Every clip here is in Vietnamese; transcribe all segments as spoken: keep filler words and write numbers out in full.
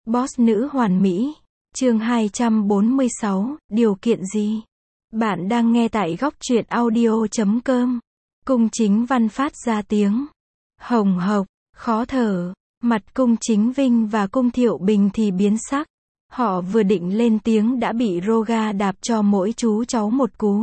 Boss nữ hoàn mỹ. Chương hai trăm bốn mươi sáu, điều kiện gì? Bạn đang nghe tại góc truyện audio chấm com. Cung Chính Văn phát ra tiếng hồng hộc, khó thở. Mặt Cung Chính Vinh và Cung Thiệu Bình thì biến sắc. Họ vừa định lên tiếng đã bị Roga đạp cho mỗi chú cháu một cú.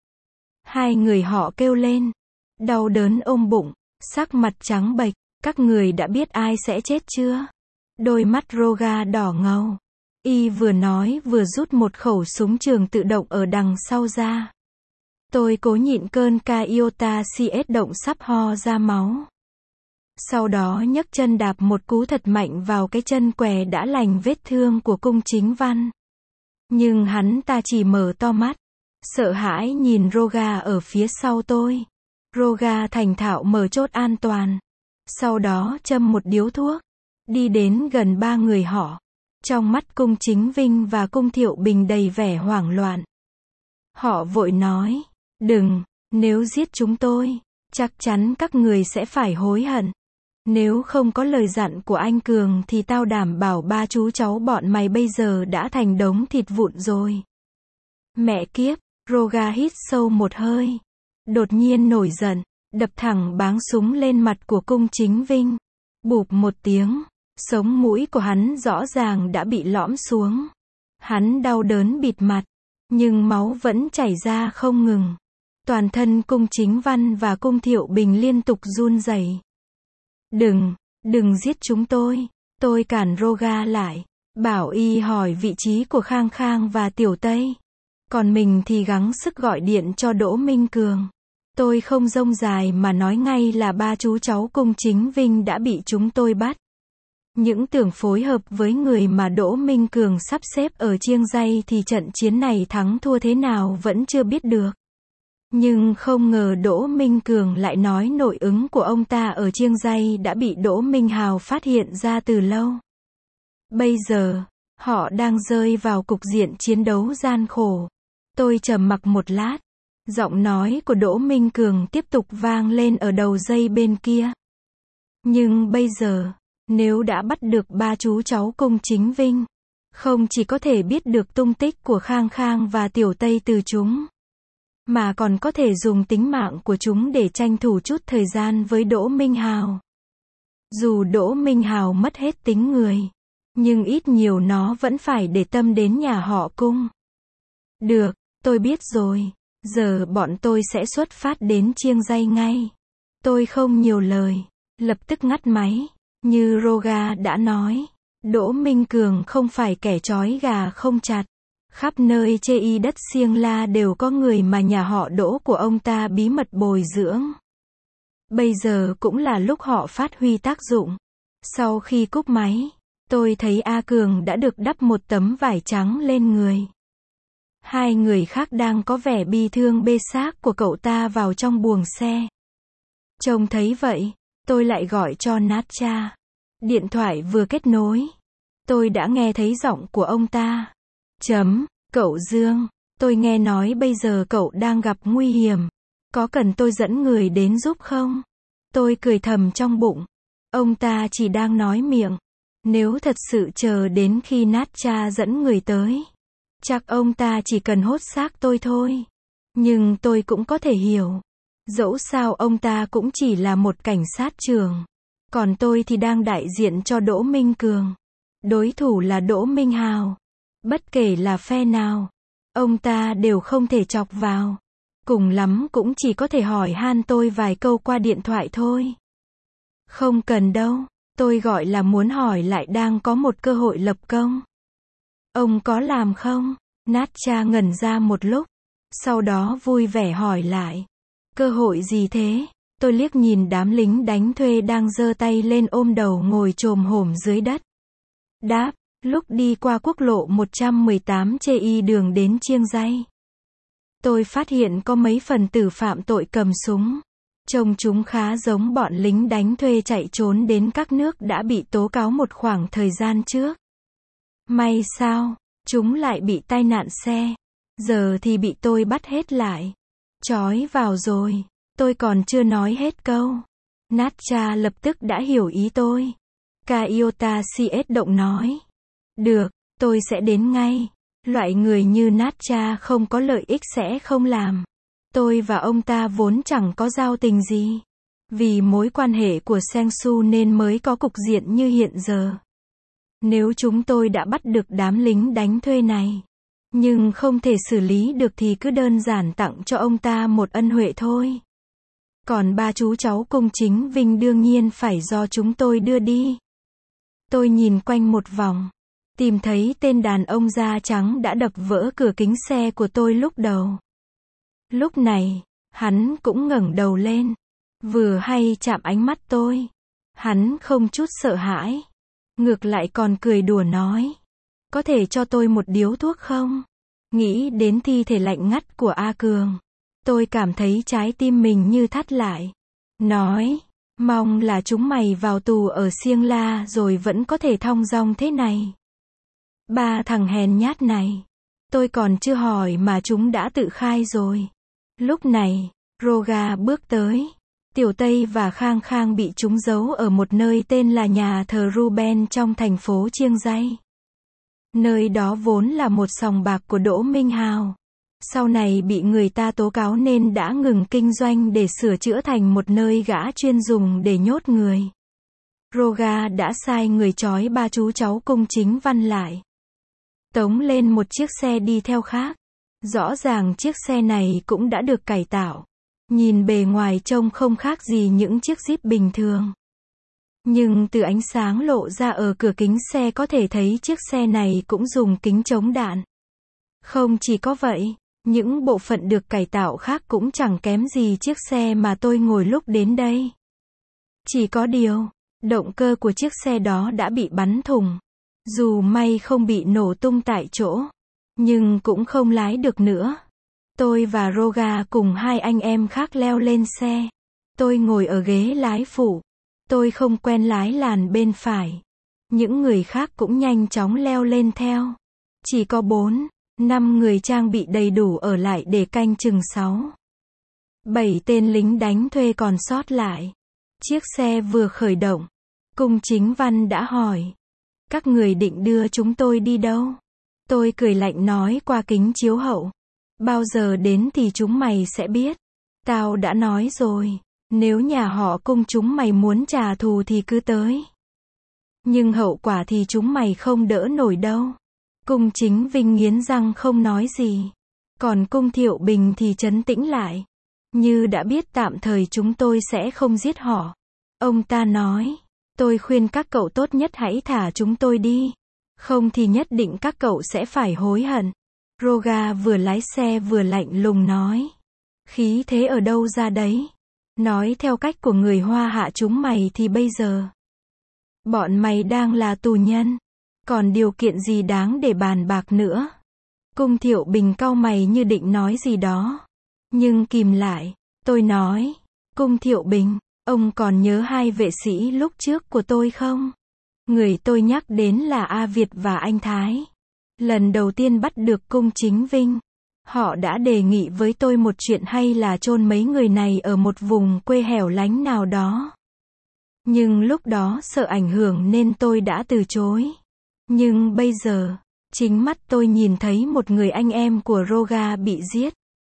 Hai người họ kêu lên, đau đớn ôm bụng, sắc mặt trắng bệch. Các người đã biết ai sẽ chết chưa? Đôi mắt Roga đỏ ngầu. Y vừa nói vừa rút một khẩu súng trường tự động ở đằng sau ra. Tôi cố nhịn cơn Iota xê ét động sắp ho ra máu. Sau đó nhấc chân đạp một cú thật mạnh vào cái chân què đã lành vết thương của Cung Chính Văn. Nhưng hắn ta chỉ mở to mắt, sợ hãi nhìn Roga ở phía sau tôi. Roga thành thạo mở chốt an toàn. Sau đó châm một điếu thuốc, đi đến gần ba người họ. Trong mắt Cung Chính Vinh và Cung Thiệu Bình đầy vẻ hoảng loạn. Họ vội nói, đừng, nếu giết chúng tôi, chắc chắn các người sẽ phải hối hận. Nếu không có lời dặn của anh Cường thì tao đảm bảo ba chú cháu bọn mày bây giờ đã thành đống thịt vụn rồi. Mẹ kiếp, Roga hít sâu một hơi. Đột nhiên nổi giận, đập thẳng báng súng lên mặt của Cung Chính Vinh. Bụp một tiếng, sống mũi của hắn rõ ràng đã bị lõm xuống. Hắn đau đớn bịt mặt, nhưng máu vẫn chảy ra không ngừng. Toàn thân Cung Chính Văn và Cung Thiệu Bình liên tục run rẩy. Đừng, đừng giết chúng tôi. Tôi cản Roga lại, bảo y hỏi vị trí của Khang Khang và Tiểu Tây. Còn mình thì gắng sức gọi điện cho Đỗ Minh Cường. Tôi không rông dài mà nói ngay là ba chú cháu Cung Chính Vinh đã bị chúng tôi bắt. Những tưởng phối hợp với người mà Đỗ Minh Cường sắp xếp ở Chiêng Ray thì trận chiến này thắng thua thế nào vẫn chưa biết được. Nhưng không ngờ Đỗ Minh Cường lại nói nội ứng của ông ta ở Chiêng Ray đã bị Đỗ Minh Hào phát hiện ra từ lâu. Bây giờ, họ đang rơi vào cục diện chiến đấu gian khổ. Tôi trầm mặc một lát. Giọng nói của Đỗ Minh Cường tiếp tục vang lên ở đầu dây bên kia. Nhưng bây giờ, nếu đã bắt được ba chú cháu Cung Chính Vinh, không chỉ có thể biết được tung tích của Khang Khang và Tiểu Tây từ chúng, mà còn có thể dùng tính mạng của chúng để tranh thủ chút thời gian với Đỗ Minh Hào. Dù Đỗ Minh Hào mất hết tính người, nhưng ít nhiều nó vẫn phải để tâm đến nhà họ Cung. Được, tôi biết rồi. Giờ bọn tôi sẽ xuất phát đến Chiêng Ray ngay. Tôi không nhiều lời, lập tức ngắt máy. Như Roga đã nói, Đỗ Minh Cường không phải kẻ trói gà không chặt. Khắp nơi chê y đất Siêng La đều có người mà nhà họ Đỗ của ông ta bí mật bồi dưỡng. Bây giờ cũng là lúc họ phát huy tác dụng. Sau khi cúp máy, tôi thấy A Cường đã được đắp một tấm vải trắng lên người. Hai người khác đang có vẻ bi thương bê xác của cậu ta vào trong buồng xe. Trông thấy vậy, tôi lại gọi cho Natcha. Điện thoại vừa kết nối, tôi đã nghe thấy giọng của ông ta. Chấm, cậu Dương, tôi nghe nói bây giờ cậu đang gặp nguy hiểm. Có cần tôi dẫn người đến giúp không? Tôi cười thầm trong bụng. Ông ta chỉ đang nói miệng. Nếu thật sự chờ đến khi Natcha dẫn người tới, chắc ông ta chỉ cần hốt xác tôi thôi. Nhưng tôi cũng có thể hiểu. Dẫu sao ông ta cũng chỉ là một cảnh sát trưởng. Còn tôi thì đang đại diện cho Đỗ Minh Cường. Đối thủ là Đỗ Minh Hào. Bất kể là phe nào, ông ta đều không thể chọc vào. Cùng lắm cũng chỉ có thể hỏi han tôi vài câu qua điện thoại thôi. Không cần đâu. Tôi gọi là muốn hỏi lại đang có một cơ hội lập công. Ông có làm không? Natcha ngẩn ra một lúc. Sau đó vui vẻ hỏi lại. Cơ hội gì thế? Tôi liếc nhìn đám lính đánh thuê đang giơ tay lên ôm đầu ngồi chồm hổm dưới đất. Đáp, lúc đi qua quốc lộ một trăm mười tám chê y đường đến Chiêng Ray, tôi phát hiện có mấy phần tử phạm tội cầm súng. Trông chúng khá giống bọn lính đánh thuê chạy trốn đến các nước đã bị tố cáo một khoảng thời gian trước. May sao, chúng lại bị tai nạn xe. Giờ thì bị tôi bắt hết lại. Trói vào rồi. Tôi còn chưa nói hết câu. Natcha lập tức đã hiểu ý tôi. Iota xê ét động nói. Được, tôi sẽ đến ngay. Loại người như Natcha không có lợi ích sẽ không làm. Tôi và ông ta vốn chẳng có giao tình gì. Vì mối quan hệ của Sengsu nên mới có cục diện như hiện giờ. Nếu chúng tôi đã bắt được đám lính đánh thuê này, nhưng không thể xử lý được thì cứ đơn giản tặng cho ông ta một ân huệ thôi. Còn ba chú cháu Cung Chính Vinh đương nhiên phải do chúng tôi đưa đi. Tôi nhìn quanh một vòng, tìm thấy tên đàn ông da trắng đã đập vỡ cửa kính xe của tôi lúc đầu. Lúc này, hắn cũng ngẩng đầu lên, vừa hay chạm ánh mắt tôi. Hắn không chút sợ hãi, ngược lại còn cười đùa nói, có thể cho tôi một điếu thuốc không? Nghĩ đến thi thể lạnh ngắt của A Cường, tôi cảm thấy trái tim mình như thắt lại. Nói, mong là chúng mày vào tù ở Siêng La rồi vẫn có thể thong dong thế này. Ba thằng hèn nhát này, tôi còn chưa hỏi mà chúng đã tự khai rồi. Lúc này, Roga bước tới. Tiểu Tây và Khang Khang bị chúng giấu ở một nơi tên là nhà thờ Ruben trong thành phố Chiêng Ray. Nơi đó vốn là một sòng bạc của Đỗ Minh Hào. Sau này bị người ta tố cáo nên đã ngừng kinh doanh để sửa chữa thành một nơi gã chuyên dùng để nhốt người. Roga đã sai người trói ba chú cháu Cung Chính Văn lại, tống lên một chiếc xe đi theo khác. Rõ ràng chiếc xe này cũng đã được cải tạo. Nhìn bề ngoài trông không khác gì những chiếc Jeep bình thường. Nhưng từ ánh sáng lộ ra ở cửa kính xe có thể thấy chiếc xe này cũng dùng kính chống đạn. Không chỉ có vậy, những bộ phận được cải tạo khác cũng chẳng kém gì chiếc xe mà tôi ngồi lúc đến đây. Chỉ có điều, động cơ của chiếc xe đó đã bị bắn thủng. Dù may không bị nổ tung tại chỗ, nhưng cũng không lái được nữa. Tôi và Roga cùng hai anh em khác leo lên xe. Tôi ngồi ở ghế lái phụ. Tôi không quen lái làn bên phải. Những người khác cũng nhanh chóng leo lên theo. Chỉ có bốn, năm người trang bị đầy đủ ở lại để canh chừng sáu, bảy tên lính đánh thuê còn sót lại. Chiếc xe vừa khởi động, Cung Chính Văn đã hỏi, các người định đưa chúng tôi đi đâu? Tôi cười lạnh nói qua kính chiếu hậu, bao giờ đến thì chúng mày sẽ biết. Tao đã nói rồi, nếu nhà họ Cung chúng mày muốn trả thù thì cứ tới. Nhưng hậu quả thì chúng mày không đỡ nổi đâu. Cung Chính Vinh nghiến răng không nói gì. Còn Cung Thiệu Bình thì trấn tĩnh lại. Như đã biết tạm thời chúng tôi sẽ không giết họ. Ông ta nói, tôi khuyên các cậu tốt nhất hãy thả chúng tôi đi. Không thì nhất định các cậu sẽ phải hối hận. Roga vừa lái xe vừa lạnh lùng nói. Khí thế ở đâu ra đấy? Nói theo cách của người Hoa hạ chúng mày thì bây giờ bọn mày đang là tù nhân. Còn điều kiện gì đáng để bàn bạc nữa? Cung Thiệu Bình cau mày như định nói gì đó. Nhưng kìm lại, tôi nói, Cung Thiệu Bình, ông còn nhớ hai vệ sĩ lúc trước của tôi không? Người tôi nhắc đến là A Việt và anh Thái. Lần đầu tiên bắt được Cung Chính Vinh, họ đã đề nghị với tôi một chuyện hay là chôn mấy người này ở một vùng quê hẻo lánh nào đó. Nhưng lúc đó sợ ảnh hưởng nên tôi đã từ chối. Nhưng bây giờ, chính mắt tôi nhìn thấy một người anh em của Roga bị giết.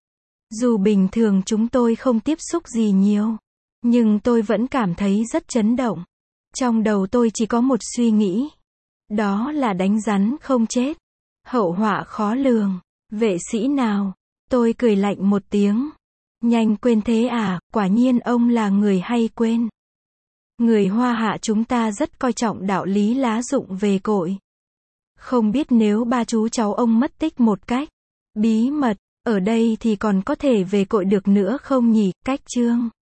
Dù bình thường chúng tôi không tiếp xúc gì nhiều, nhưng tôi vẫn cảm thấy rất chấn động. Trong đầu tôi chỉ có một suy nghĩ. Đó là đánh rắn không chết. Hậu họa khó lường. Vệ sĩ nào? Tôi cười lạnh một tiếng. Nhanh quên thế à, quả nhiên ông là người hay quên. Người Hoa hạ chúng ta rất coi trọng đạo lý lá dụng về cội. Không biết nếu ba chú cháu ông mất tích một cách bí mật, ở đây thì còn có thể về cội được nữa không nhỉ? Cách chương